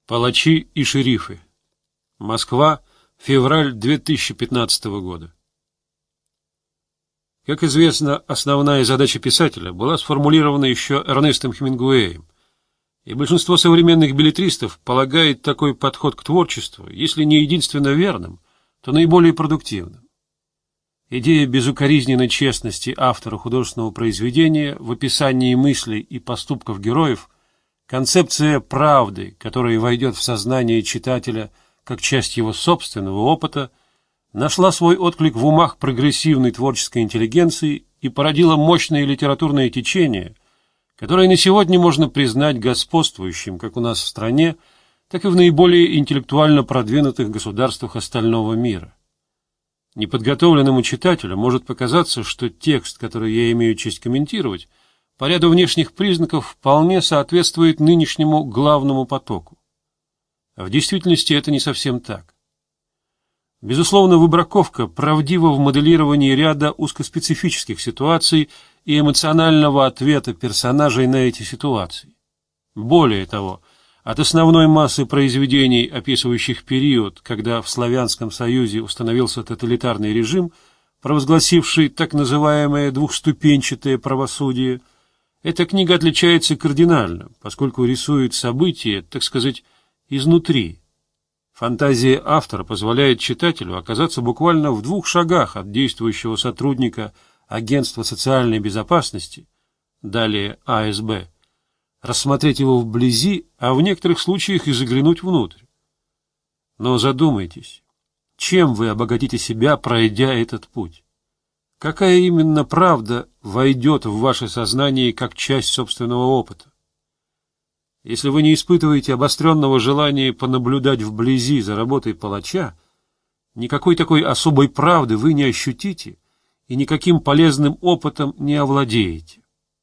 Палачи и шерифы. Москва, февраль 2015 года. Как известно, основная задача писателя была сформулирована еще Эрнестом Хемингуэем, и большинство современных беллетристов полагает такой подход к творчеству, если не единственно верным, то наиболее продуктивным. Идея безукоризненной честности автора художественного произведения в описании мыслей и поступков героев, концепция правды, которая войдет в сознание читателя как часть его собственного опыта, нашла свой отклик в умах прогрессивной творческой интеллигенции и породила мощное литературное течение, которое на сегодня можно признать господствующим как у нас в стране, так и в наиболее интеллектуально продвинутых государствах остального мира. Неподготовленному читателю может показаться, что текст, который я имею честь комментировать, по ряду внешних признаков вполне соответствует нынешнему главному потоку. А в действительности это не совсем так. Безусловно, выбраковка правдива в моделировании ряда узкоспецифических ситуаций и эмоционального ответа персонажей на эти ситуации. Более того, от основной массы произведений, описывающих период, когда в Славянском Союзе установился тоталитарный режим, провозгласивший так называемое двухступенчатое правосудие, эта книга отличается кардинально, поскольку рисует события, так сказать, изнутри. Фантазия автора позволяет читателю оказаться буквально в 2 шагах от действующего сотрудника Агентства социальной безопасности, далее АСБ, рассмотреть его вблизи, а в некоторых случаях и заглянуть внутрь. Но задумайтесь, чем вы обогатите себя, пройдя этот путь? Какая именно правда войдет в ваше сознание как часть собственного опыта? Если вы не испытываете обостренного желания понаблюдать вблизи за работой палача, никакой такой особой правды вы не ощутите и никаким полезным опытом не овладеете.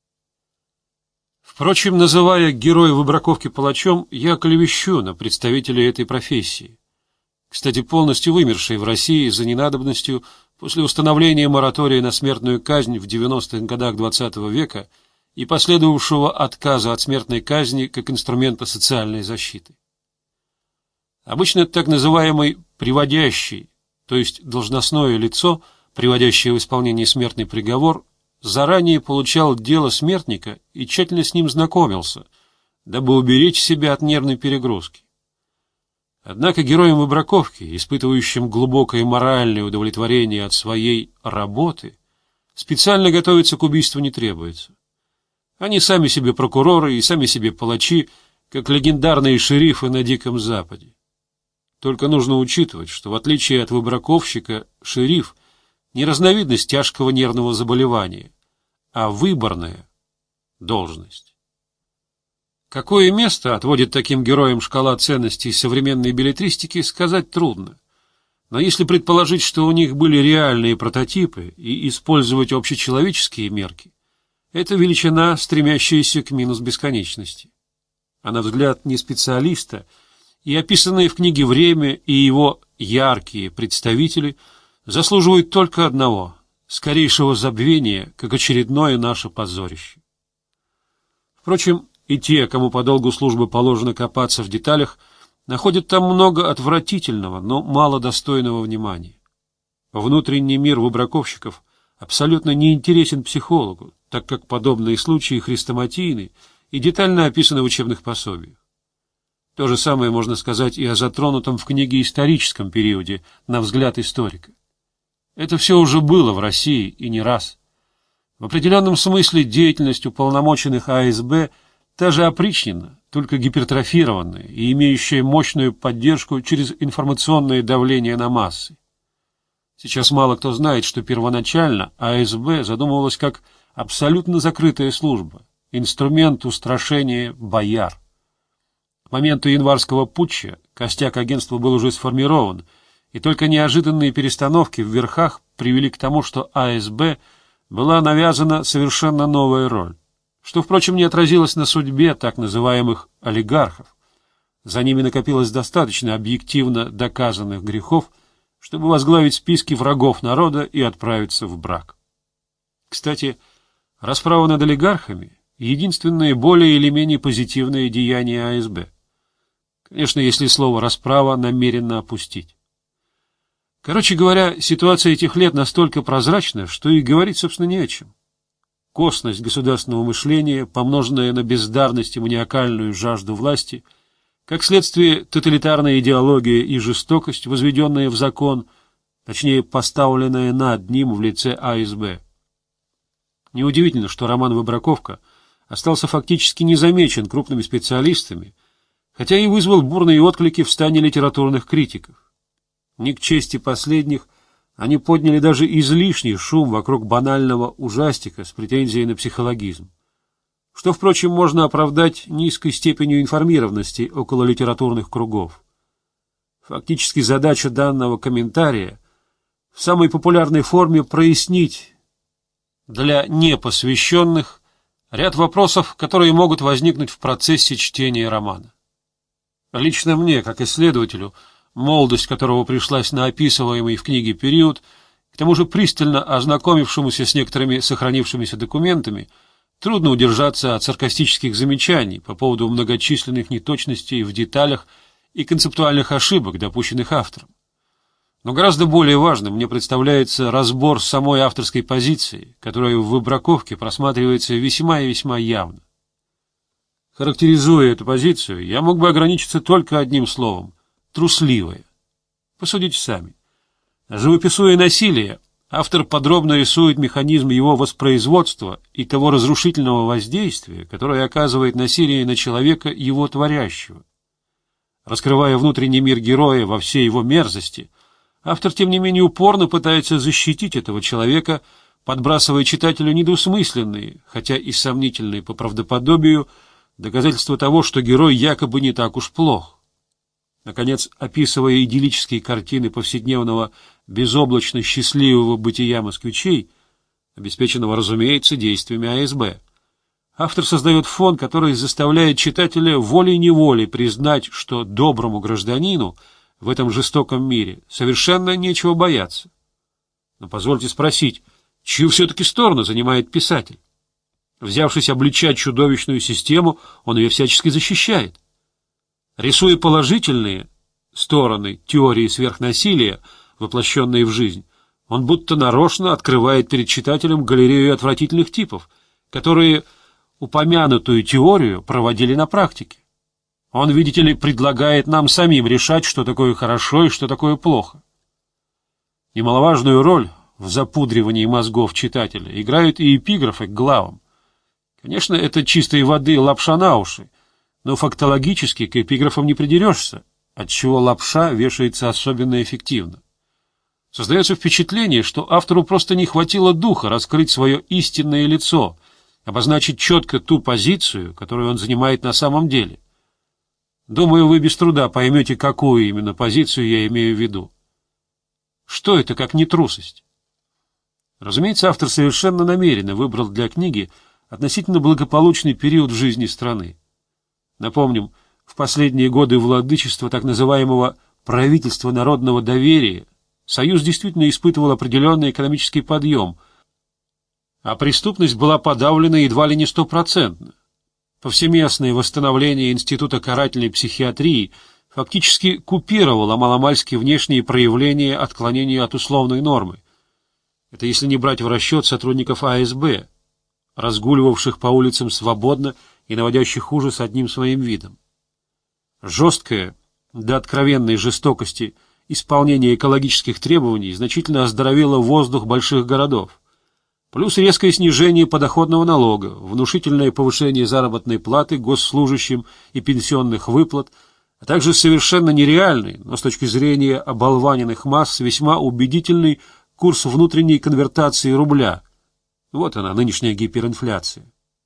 Впрочем, называя героя выбраковки палачом, я клевещу на представителей этой профессии, кстати, полностью вымершей в России за ненадобностью после установления моратория на смертную казнь в 90-х годах XX века и последовавшего отказа от смертной казни как инструмента социальной защиты. Обычно так называемый «приводящий», то есть должностное лицо, приводящее в исполнение смертный приговор, заранее получал дело смертника и тщательно с ним знакомился, дабы уберечь себя от нервной перегрузки. Однако героям выбраковки, испытывающим глубокое моральное удовлетворение от своей работы, специально готовиться к убийству не требуется. Они сами себе прокуроры и сами себе палачи, как легендарные шерифы на Диком Западе. Только нужно учитывать, что в отличие от выбраковщика, шериф не разновидность тяжкого нервного заболевания, а выборная должность. Какое место отводит таким героям шкала ценностей современной беллетристики, сказать трудно. Но если предположить, что у них были реальные прототипы и использовать общечеловеческие мерки, это величина, стремящаяся к минус бесконечности. А на взгляд не специалиста, и описанное в книге время и его яркие представители заслуживают только одного — скорейшего забвения, как очередное наше позорище. Впрочем, и те, кому по долгу службы положено копаться в деталях, находят там много отвратительного, но мало достойного внимания. Внутренний мир выбраковщиков абсолютно не интересен психологу, так как подобные случаи хрестоматийны и детально описаны в учебных пособиях. То же самое можно сказать и о затронутом в книге историческом периоде, на взгляд историка. Это все уже было в России и не раз. В определенном смысле деятельность уполномоченных АСБ та же опричнина, только гипертрофированная и имеющая мощную поддержку через информационное давление на массы. Сейчас мало кто знает, что первоначально АСБ задумывалась как абсолютно закрытая служба, инструмент устрашения бояр. К моменту январского путча костяк агентства был уже сформирован, и только неожиданные перестановки в верхах привели к тому, что АСБ была навязана совершенно новая роль, что, впрочем, не отразилось на судьбе так называемых олигархов. За ними накопилось достаточно объективно доказанных грехов, чтобы возглавить списки врагов народа и отправиться в брак. Кстати, расправа над олигархами — единственное более или менее позитивное деяние АСБ. Конечно, если слово «расправа» намеренно опустить. Короче говоря, ситуация этих лет настолько прозрачна, что и говорить, собственно, не о чем. Косность государственного мышления, помноженная на бездарность и маниакальную жажду власти, как следствие тоталитарная идеология и жестокость, возведенная в закон, точнее, поставленная над ним в лице АСБ. Неудивительно, что роман «Выбраковка» остался фактически незамечен крупными специалистами, хотя и вызвал бурные отклики в стане литературных критиков. Не к чести последних, они подняли даже излишний шум вокруг банального ужастика с претензией на психологизм, что, впрочем, можно оправдать низкой степенью информированности около литературных кругов. Фактически задача данного комментария в самой популярной форме прояснить для непосвященных ряд вопросов, которые могут возникнуть в процессе чтения романа. Лично мне, как исследователю, молодость которого пришлась на описываемый в книге период, к тому же пристально ознакомившемуся с некоторыми сохранившимися документами, трудно удержаться от саркастических замечаний по поводу многочисленных неточностей в деталях и концептуальных ошибок, допущенных автором. Но гораздо более важным мне представляется разбор самой авторской позиции, которая в «Выбраковке» просматривается весьма и весьма явно. Характеризуя эту позицию, я мог бы ограничиться только одним словом — трусливая. Посудите сами. Живописуя насилие, автор подробно рисует механизм его воспроизводства и того разрушительного воздействия, которое оказывает насилие на человека его творящего. Раскрывая внутренний мир героя во всей его мерзости, автор, тем не менее, упорно пытается защитить этого человека, подбрасывая читателю недвусмысленные, хотя и сомнительные по правдоподобию, доказательства того, что герой якобы не так уж плох. Наконец, описывая идиллические картины повседневного безоблачно-счастливого бытия москвичей, обеспеченного, разумеется, действиями АСБ, автор создает фон, который заставляет читателя волей-неволей признать, что доброму гражданину в этом жестоком мире совершенно нечего бояться. Но позвольте спросить, чью все-таки сторону занимает писатель? Взявшись обличать чудовищную систему, он ее всячески защищает. Рисуя положительные стороны теории сверхнасилия, воплощенные в жизнь, он будто нарочно открывает перед читателем галерею отвратительных типов, которые упомянутую теорию проводили на практике. Он, видите ли, предлагает нам самим решать, что такое хорошо и что такое плохо. Немаловажную роль в запудривании мозгов читателя играют и эпиграфы к главам. Конечно, это чистой воды лапша на уши, но фактологически к эпиграфам не придерешься, отчего лапша вешается особенно эффективно. Создается впечатление, что автору просто не хватило духа раскрыть свое истинное лицо, обозначить четко ту позицию, которую он занимает на самом деле. Думаю, вы без труда поймете, какую именно позицию я имею в виду. Что это, как не трусость? Разумеется, автор совершенно намеренно выбрал для книги относительно благополучный период в жизни страны. Напомним, в последние годы владычества так называемого правительства народного доверия Союз действительно испытывал определенный экономический подъем, а преступность была подавлена едва ли не 100%. Повсеместное восстановление Института карательной психиатрии фактически купировало маломальски внешние проявления отклонения от условной нормы. Это если не брать в расчет сотрудников АСБ, разгуливавших по улицам свободно и наводящих ужас одним своим видом. Жесткое, до откровенной жестокости, исполнение экологических требований значительно оздоровило воздух больших городов. Плюс резкое снижение подоходного налога, внушительное повышение заработной платы госслужащим и пенсионных выплат, а также совершенно нереальный, но с точки зрения оболваненных масс весьма убедительный курс внутренней конвертации рубля. Вот она, нынешняя гиперинфляция.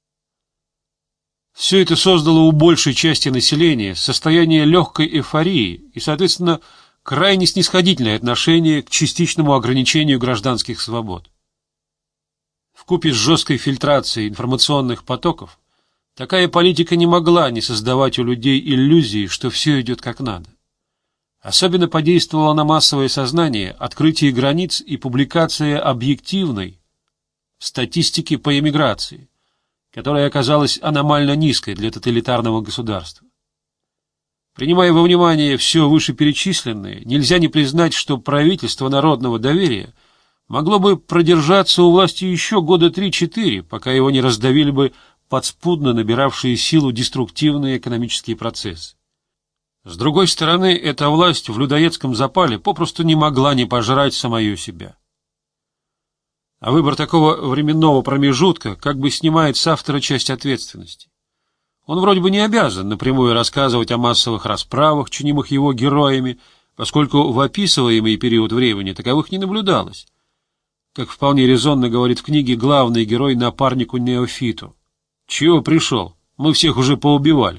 Все это создало у большей части населения состояние легкой эйфории и, соответственно, крайне снисходительное отношение к частичному ограничению гражданских свобод. Вкупе с жесткой фильтрацией информационных потоков, такая политика не могла не создавать у людей иллюзии, что все идет как надо. Особенно подействовало на массовое сознание открытие границ и публикация объективной статистики по эмиграции, которая оказалась аномально низкой для тоталитарного государства. Принимая во внимание все вышеперечисленное, нельзя не признать, что правительство народного доверия могло бы продержаться у власти еще года 3-4, пока его не раздавили бы подспудно набиравшие силу деструктивные экономические процессы. С другой стороны, эта власть в людоедском запале попросту не могла не пожрать самую себя. А выбор такого временного промежутка как бы снимает с автора часть ответственности. Он вроде бы не обязан напрямую рассказывать о массовых расправах, чинимых его героями, поскольку в описываемый период времени таковых не наблюдалось. Как вполне резонно говорит в книге главный герой напарнику Неофиту. «Чего пришел? Мы всех уже поубивали».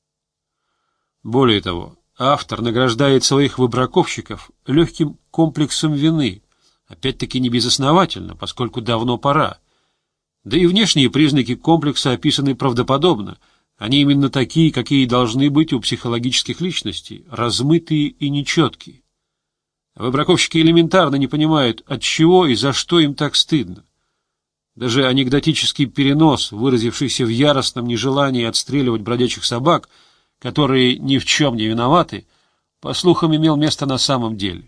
Более того, автор награждает своих выбраковщиков легким комплексом вины, опять-таки не безосновательно, поскольку давно пора. Да и внешние признаки комплекса описаны правдоподобно. Они именно такие, какие должны быть у психологических личностей, размытые и нечеткие. Выбраковщики элементарно не понимают, от чего и за что им так стыдно. Даже анекдотический перенос, выразившийся в яростном нежелании отстреливать бродячих собак, которые ни в чем не виноваты, по слухам имел место на самом деле.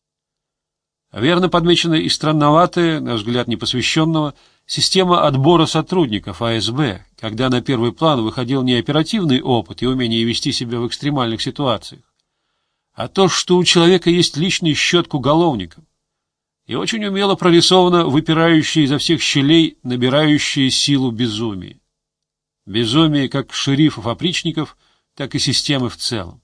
Верно подмечена и странноватая, на взгляд непосвященного, система отбора сотрудников АСБ, когда на первый план выходил не оперативный опыт и умение вести себя в экстремальных ситуациях, а то, что у человека есть личный счет к уголовникам, и очень умело прорисовано выпирающее изо всех щелей, набирающее силу безумие. Безумие как шерифов-опричников, так и системы в целом.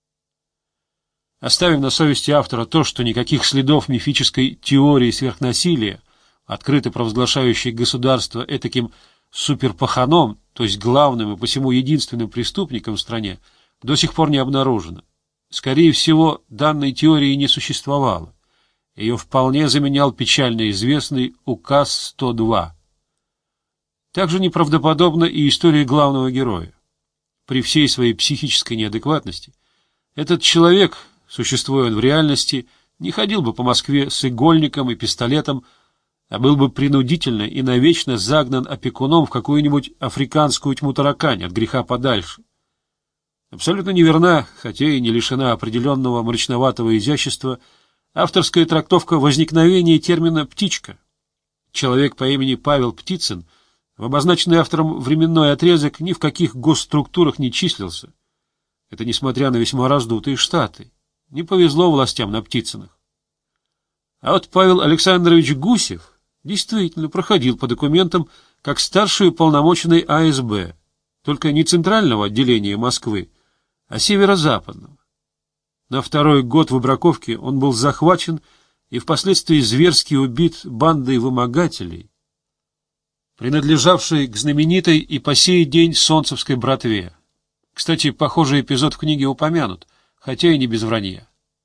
Оставим на совести автора то, что никаких следов мифической теории сверхнасилия, открыто провозглашающей государство этаким суперпаханом, то есть главным и посему единственным преступником в стране, до сих пор не обнаружено. Скорее всего, данной теории не существовало. Ее вполне заменял печально известный указ 102. Также неправдоподобна и история главного героя. При всей своей психической неадекватности этот человек, существуя он в реальности, не ходил бы по Москве с игольником и пистолетом, а был бы принудительно и навечно загнан опекуном в какую-нибудь африканскую тьму таракань от греха подальше. Абсолютно неверна, хотя и не лишена определенного мрачноватого изящества, авторская трактовка возникновения термина «птичка». Человек по имени Павел Птицын в обозначенный автором временной отрезок ни в каких госструктурах не числился. Это несмотря на весьма раздутые штаты. Не повезло властям на Птицыных. А вот Павел Александрович Гусев действительно проходил по документам как старший уполномоченный АСБ, только не центрального отделения Москвы, а северо-западного. На второй год выбраковки он был захвачен и впоследствии зверски убит бандой вымогателей, принадлежавшей к знаменитой и по сей день солнцевской братве. Кстати, похожий эпизод в книге упомянут, хотя и не без вранья.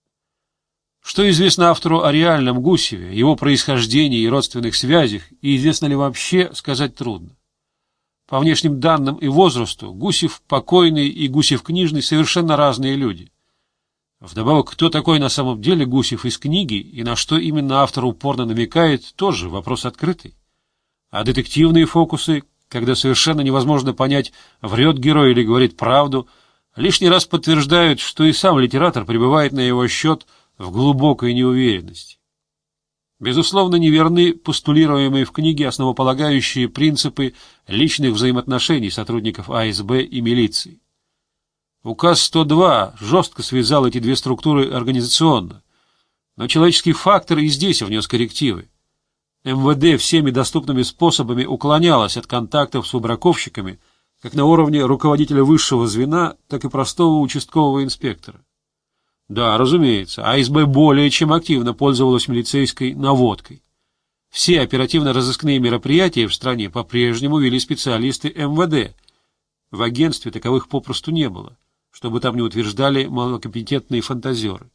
Что известно автору о реальном Гусеве, его происхождении и родственных связях, и известно ли вообще, сказать трудно. По внешним данным и возрасту, Гусев покойный и Гусев книжный совершенно разные люди. Вдобавок, кто такой на самом деле Гусев из книги и на что именно автор упорно намекает, тоже вопрос открытый. А детективные фокусы, когда совершенно невозможно понять, врет герой или говорит правду, лишний раз подтверждают, что и сам литератор пребывает на его счет в глубокой неуверенности. Безусловно, неверны постулируемые в книге основополагающие принципы личных взаимоотношений сотрудников АСБ и милиции. Указ 102 жестко связал эти две структуры организационно, но человеческий фактор и здесь внес коррективы. МВД всеми доступными способами уклонялось от контактов с выбраковщиками как на уровне руководителя высшего звена, так и простого участкового инспектора. Да, разумеется, АСБ более чем активно пользовалась милицейской наводкой. Все оперативно-розыскные мероприятия в стране по-прежнему вели специалисты МВД. В агентстве таковых попросту не было, чтобы там не утверждали малокомпетентные фантазеры.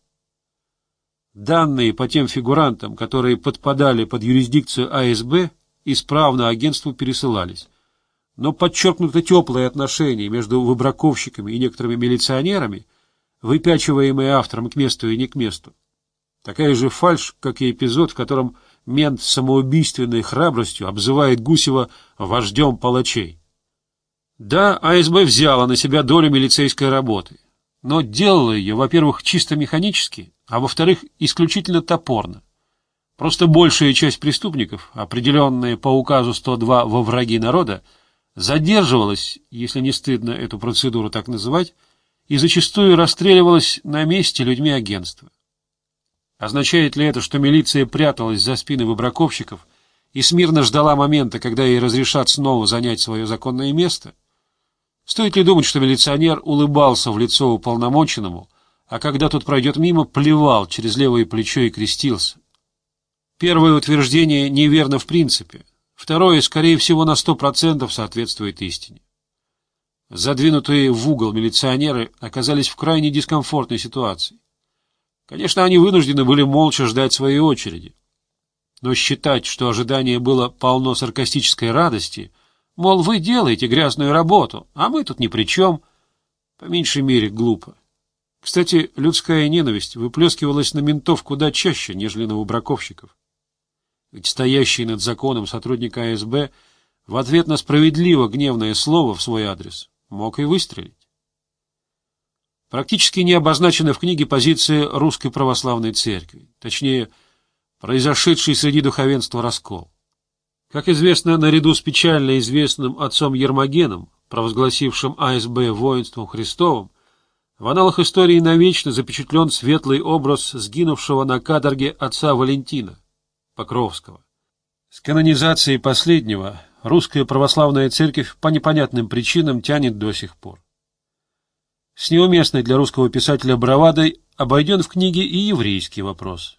Данные по тем фигурантам, которые подпадали под юрисдикцию АСБ, исправно агентству пересылались. Но подчеркнуто теплые отношения между выбраковщиками и некоторыми милиционерами, выпячиваемые автором к месту и не к месту. Такая же фальшь, как и эпизод, в котором мент с самоубийственной храбростью обзывает Гусева вождем палачей. Да, АСБ взяла на себя долю милицейской работы. но делала ее, во-первых, чисто механически, а во-вторых, исключительно топорно. Просто большая часть преступников, определенные по указу 102 во враги народа, задерживалась, если не стыдно эту процедуру так называть, и зачастую расстреливалась на месте людьми агентства. Означает ли это, что милиция пряталась за спины выбраковщиков и смирно ждала момента, когда ей разрешат снова занять свое законное место? Стоит ли думать, что милиционер улыбался в лицо уполномоченному, а когда тот пройдет мимо, плевал через левое плечо и крестился? Первое утверждение неверно в принципе, второе, скорее всего, на 100% соответствует истине. Задвинутые в угол милиционеры оказались в крайне дискомфортной ситуации. Конечно, они вынуждены были молча ждать своей очереди. Но считать, что ожидание было полно саркастической радости, мол, вы делаете грязную работу, а мы тут ни при чем, по меньшей мере глупо. Кстати, людская ненависть выплескивалась на ментов куда чаще, нежели на выбраковщиков. Ведь стоящий над законом сотрудник АСБ в ответ на справедливо гневное слово в свой адрес мог и выстрелить. Практически не обозначена в книге позиция Русской Православной Церкви, точнее, произошедший среди духовенства раскол. Как известно, наряду с печально известным отцом Ермогеном, провозгласившим АСБ воинством Христовым, в аналах истории навечно запечатлен светлый образ сгинувшего на каторге отца Валентина Покровского. С канонизацией последнего Русская Православная Церковь по непонятным причинам тянет до сих пор. С неуместной для русского писателя бравадой обойден в книге и еврейский вопрос.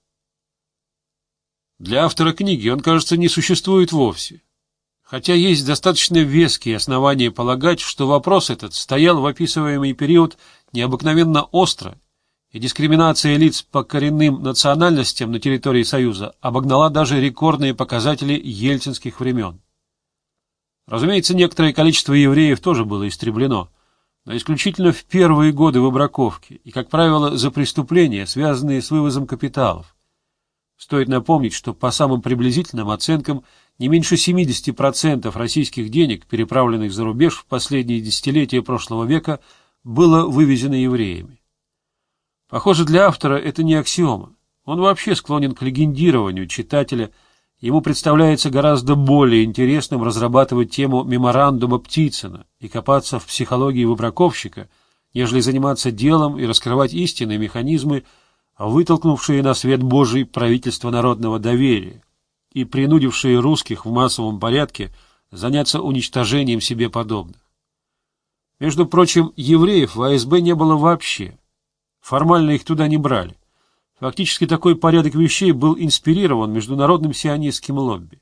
Для автора книги он, кажется, не существует вовсе, хотя есть достаточно веские основания полагать, что вопрос этот стоял в описываемый период необыкновенно остро, и дискриминация лиц по коренным национальностям на территории Союза обогнала даже рекордные показатели ельцинских времен. Разумеется, некоторое количество евреев тоже было истреблено, но исключительно в первые годы выбраковки и, как правило, за преступления, связанные с вывозом капиталов. Стоит напомнить, что по самым приблизительным оценкам не меньше 70% российских денег, переправленных за рубеж в последние десятилетия прошлого века, было вывезено евреями. Похоже, для автора это не аксиома. Он вообще склонен к легендированию читателя. Ему представляется гораздо более интересным разрабатывать тему меморандума Птицына и копаться в психологии выбраковщика, нежели заниматься делом и раскрывать истинные механизмы, вытолкнувшие на свет Божий правительство народного доверия и принудившие русских в массовом порядке заняться уничтожением себе подобных. Между прочим, евреев в АСБ не было вообще. Формально их туда не брали. Фактически такой порядок вещей был инспирирован международным сионистским лобби.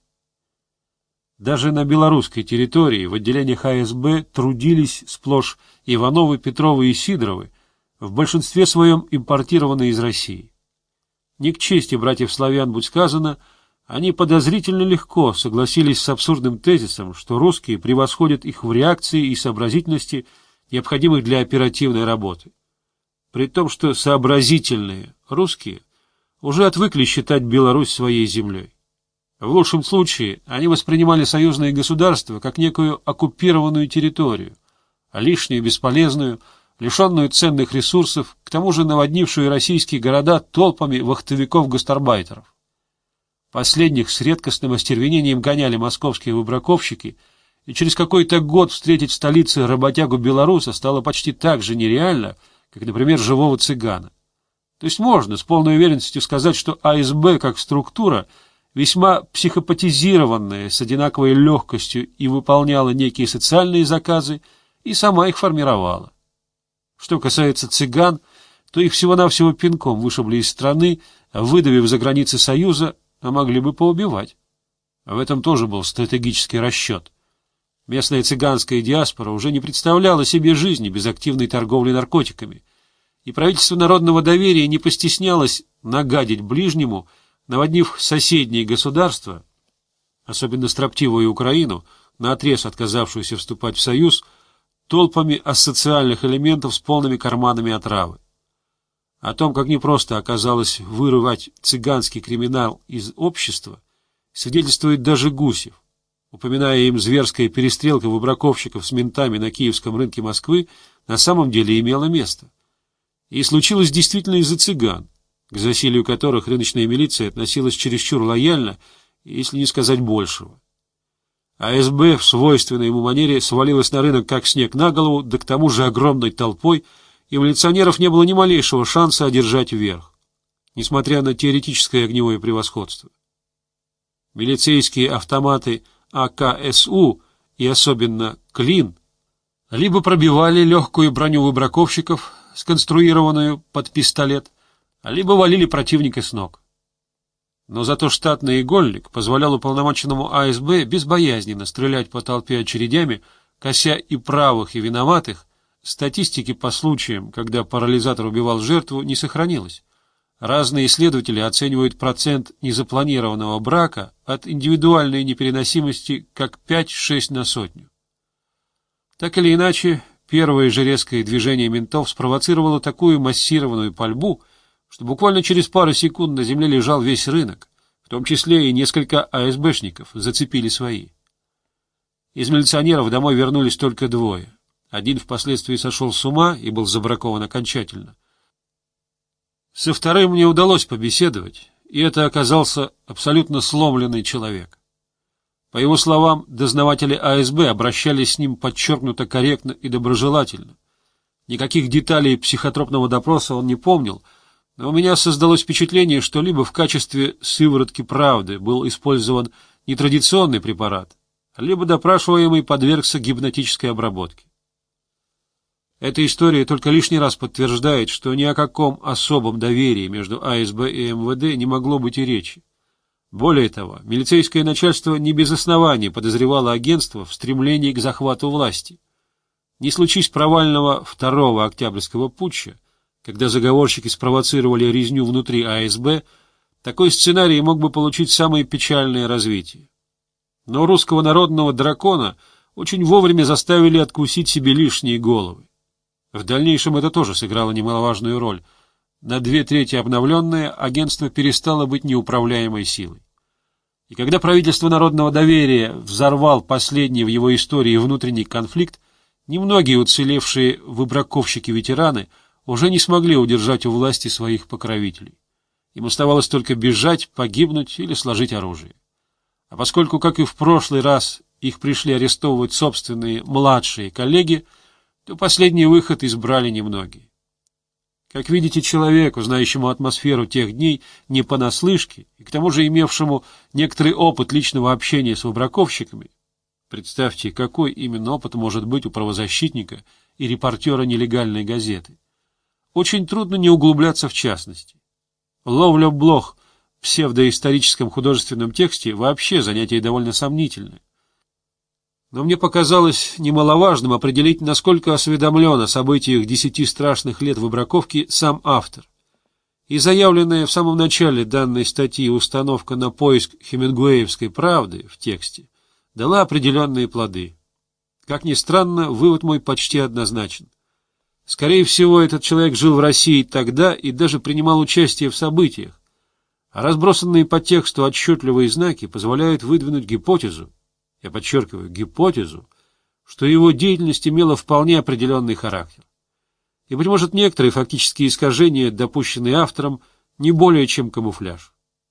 Даже на белорусской территории в отделениях АСБ трудились сплошь Ивановы, Петровы и Сидоровы, в большинстве своем импортированные из России. Не к чести братьев-славян будь сказано, они подозрительно легко согласились с абсурдным тезисом, что русские превосходят их в реакции и сообразительности, необходимых для оперативной работы. При том, что сообразительные русские уже отвыкли считать Беларусь своей землей. В лучшем случае они воспринимали союзные государства как некую оккупированную территорию, а лишнюю, бесполезную, лишенную ценных ресурсов, к тому же наводнившую российские города толпами вахтовиков-гастарбайтеров. Последних с редкостным остервенением гоняли московские выбраковщики, и через какой-то год встретить в столице работягу-белоруса стало почти так же нереально, как, например, живого цыгана. То есть можно с полной уверенностью сказать, что АСБ как структура весьма психопатизированная, с одинаковой легкостью и выполняла некие социальные заказы, и сама их формировала. Что касается цыган, то их всего-навсего пинком вышибли из страны, выдавив за границы Союза, а могли бы поубивать. В этом тоже был стратегический расчет. Местная цыганская диаспора уже не представляла себе жизни без активной торговли наркотиками, и правительство народного доверия не постеснялось нагадить ближнему, наводнив соседние государства, особенно строптивую Украину, наотрез отказавшуюся вступать в союз, толпами асоциальных элементов с полными карманами отравы. О том, как непросто оказалось вырывать цыганский криминал из общества, свидетельствует даже Гусев. Упоминая им зверская перестрелка выбраковщиков с ментами на Киевском рынке Москвы, на самом деле имела место. И случилось действительно из-за цыган, к засилию которых рыночная милиция относилась чересчур лояльно, если не сказать большего. АСБ в свойственной ему манере свалилась на рынок как снег на голову, да к тому же огромной толпой, и у милиционеров не было ни малейшего шанса одержать верх, несмотря на теоретическое огневое превосходство. Милицейские автоматы АКСУ и особенно «Клин» либо пробивали легкую броню выбраковщиков, сконструированную под пистолет, либо валили противника с ног. Но зато штатный игольник позволял уполномоченному АСБ безбоязненно стрелять по толпе очередями, кося и правых, и виноватых. Статистики по случаям, когда парализатор убивал жертву, не сохранилось. Разные исследователи оценивают процент незапланированного брака от индивидуальной непереносимости как 5-6 на сотню. Так или иначе, первое же резкое движение ментов спровоцировало такую массированную пальбу, что буквально через пару секунд на земле лежал весь рынок, в том числе и несколько АСБшников зацепили свои. Из милиционеров домой вернулись только двое. Один впоследствии сошел с ума и был забракован окончательно. Со вторым мне удалось побеседовать, и это оказался абсолютно сломленный человек. По его словам, дознаватели АСБ обращались с ним подчеркнуто корректно и доброжелательно. Никаких деталей психотропного допроса он не помнил, но у меня создалось впечатление, что либо в качестве сыворотки правды был использован нетрадиционный препарат, либо допрашиваемый подвергся гипнотической обработке. Эта история только лишний раз подтверждает, что ни о каком особом доверии между АСБ и МВД не могло быть и речи. Более того, милицейское начальство не без оснований подозревало агентство в стремлении к захвату власти. Не случись провального второго октябрьского путча, когда заговорщики спровоцировали резню внутри АСБ, такой сценарий мог бы получить самое печальное развитие. Но русского народного дракона очень вовремя заставили откусить себе лишние головы. В дальнейшем это тоже сыграло немаловажную роль. На 2/3 обновленное агентство перестало быть неуправляемой силой. И когда правительство народного доверия взорвал последний в его истории внутренний конфликт, немногие уцелевшие выбраковщики-ветераны уже не смогли удержать у власти своих покровителей. Им оставалось только бежать, погибнуть или сложить оружие. А поскольку, как и в прошлый раз, их пришли арестовывать собственные младшие коллеги, то последний выход избрали немногие. Как видите, человеку, знающему атмосферу тех дней не понаслышке, и к тому же имевшему некоторый опыт личного общения с выбраковщиками, представьте, какой именно опыт может быть у правозащитника и репортера нелегальной газеты, очень трудно не углубляться в частности. Ловля блох в псевдоисторическом художественном тексте вообще занятие довольно сомнительное. Но мне показалось немаловажным определить, насколько осведомлен о событиях 10 страшных лет выбраковки сам автор. И заявленная в самом начале данной статьи установка на поиск хемингуэевской правды в тексте дала определенные плоды. Как ни странно, вывод мой почти однозначен. Скорее всего, этот человек жил в России тогда и даже принимал участие в событиях, а разбросанные по тексту отчетливые знаки позволяют выдвинуть гипотезу, я подчеркиваю, гипотезу, что его деятельность имела вполне определенный характер. И, быть может, некоторые фактические искажения, допущенные автором, не более чем камуфляж.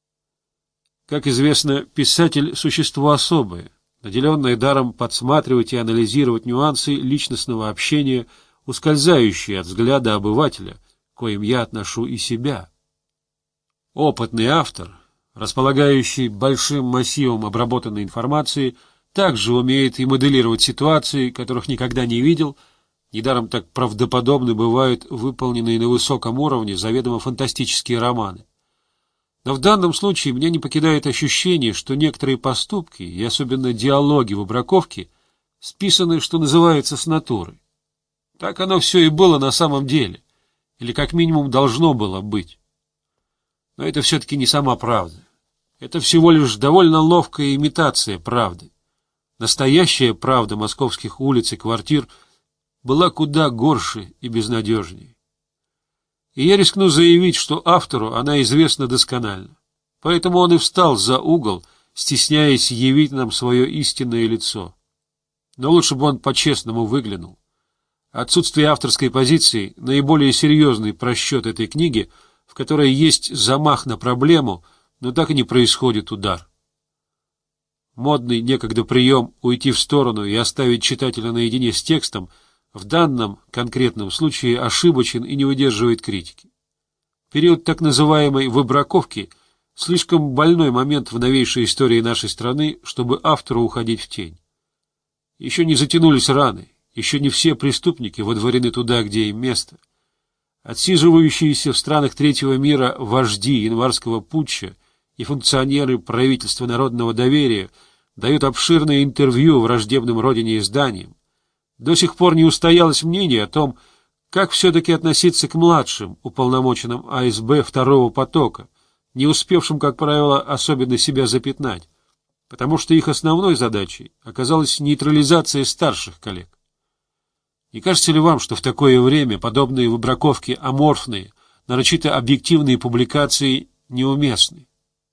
Как известно, писатель – существо особое, наделенное даром подсматривать и анализировать нюансы личностного общения, ускользающие от взгляда обывателя, коим я отношу и себя. Опытный автор, располагающий большим массивом обработанной информации, также умеет и моделировать ситуации, которых никогда не видел. Недаром так правдоподобны бывают выполненные на высоком уровне заведомо фантастические романы. Но в данном случае меня не покидает ощущение, что некоторые поступки, и особенно диалоги в выбраковке, списаны, что называется, с натуры. Так оно все и было на самом деле, или как минимум должно было быть. Но это все-таки не сама правда. Это всего лишь довольно ловкая имитация правды. Настоящая правда московских улиц и квартир была куда горше и безнадежнее. И я рискну заявить, что автору она известна досконально. Поэтому он и встал за угол, стесняясь явить нам свое истинное лицо. Но лучше бы он по-честному выглянул. Отсутствие авторской позиции – наиболее серьезный просчет этой книги, в которой есть замах на проблему, но так и не происходит удар. Модный некогда прием уйти в сторону и оставить читателя наедине с текстом в данном конкретном случае ошибочен и не выдерживает критики. Период так называемой «выбраковки» — слишком больной момент в новейшей истории нашей страны, чтобы автору уходить в тень. Еще не затянулись раны, еще не все преступники водворены туда, где им место. Отсиживающиеся в странах третьего мира вожди январского путча и функционеры правительства народного доверия дают обширные интервью враждебным родине изданиям. До сих пор не устоялось мнение о том, как все-таки относиться к младшим уполномоченным АСБ второго потока, не успевшим, как правило, особенно себя запятнать, потому что их основной задачей оказалась нейтрализация старших коллег. Не кажется ли вам, что в такое время подобные выбраковки аморфные, нарочито объективные публикации неуместны?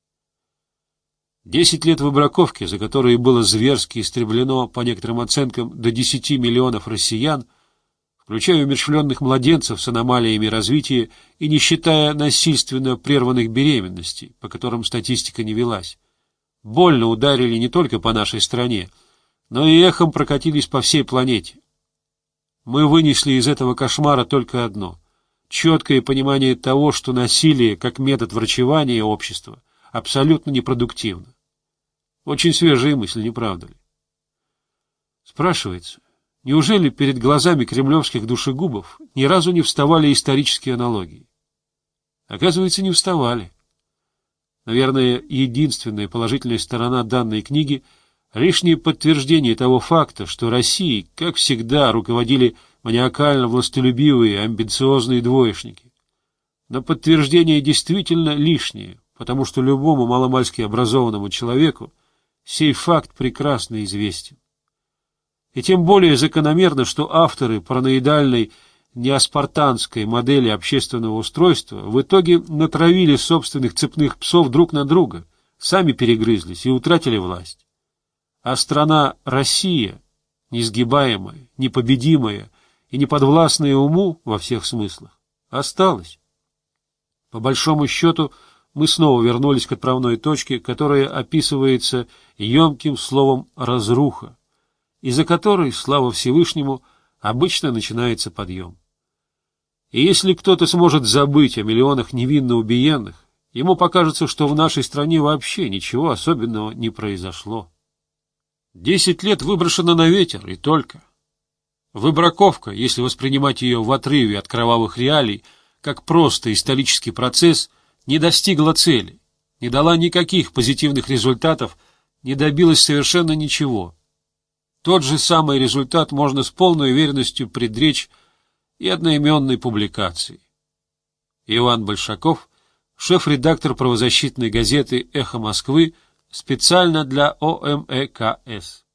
10 лет выбраковки, за которые было зверски истреблено, по некоторым оценкам, до 10 миллионов россиян, включая умерщвленных младенцев с аномалиями развития и не считая насильственно прерванных беременностей, по которым статистика не велась, больно ударили не только по нашей стране, но и эхом прокатились по всей планете. Мы вынесли из этого кошмара только одно — четкое понимание того, что насилие, как метод врачевания общества, абсолютно непродуктивно. Очень свежая мысль, не правда ли? Спрашивается, неужели перед глазами кремлевских душегубов ни разу не вставали исторические аналогии? Оказывается, не вставали. Наверное, единственная положительная сторона данной книги — лишнее подтверждение того факта, что Россией, как всегда, руководили маниакально-властолюбивые, амбициозные двоечники. Но подтверждение действительно лишнее, потому что любому маломальски образованному человеку сей факт прекрасно известен. И тем более закономерно, что авторы параноидальной неаспартанской модели общественного устройства в итоге натравили собственных цепных псов друг на друга, сами перегрызлись и утратили власть. А страна Россия, несгибаемая, непобедимая и неподвластная уму во всех смыслах, осталась. По большому счету, мы снова вернулись к отправной точке, которая описывается емким словом «разруха», из-за которой, слава Всевышнему, обычно начинается подъем. И если кто-то сможет забыть о миллионах невинно убиенных, ему покажется, что в нашей стране вообще ничего особенного не произошло. 10 лет выброшено на ветер, и только. Выбраковка, если воспринимать ее в отрыве от кровавых реалий, как просто исторический процесс, не достигла цели, не дала никаких позитивных результатов, не добилась совершенно ничего. Тот же самый результат можно с полной уверенностью предречь и одноименной публикацией. Иван Большаков, шеф-редактор правозащитной газеты «Эхо Москвы», специально для ОМЭКС.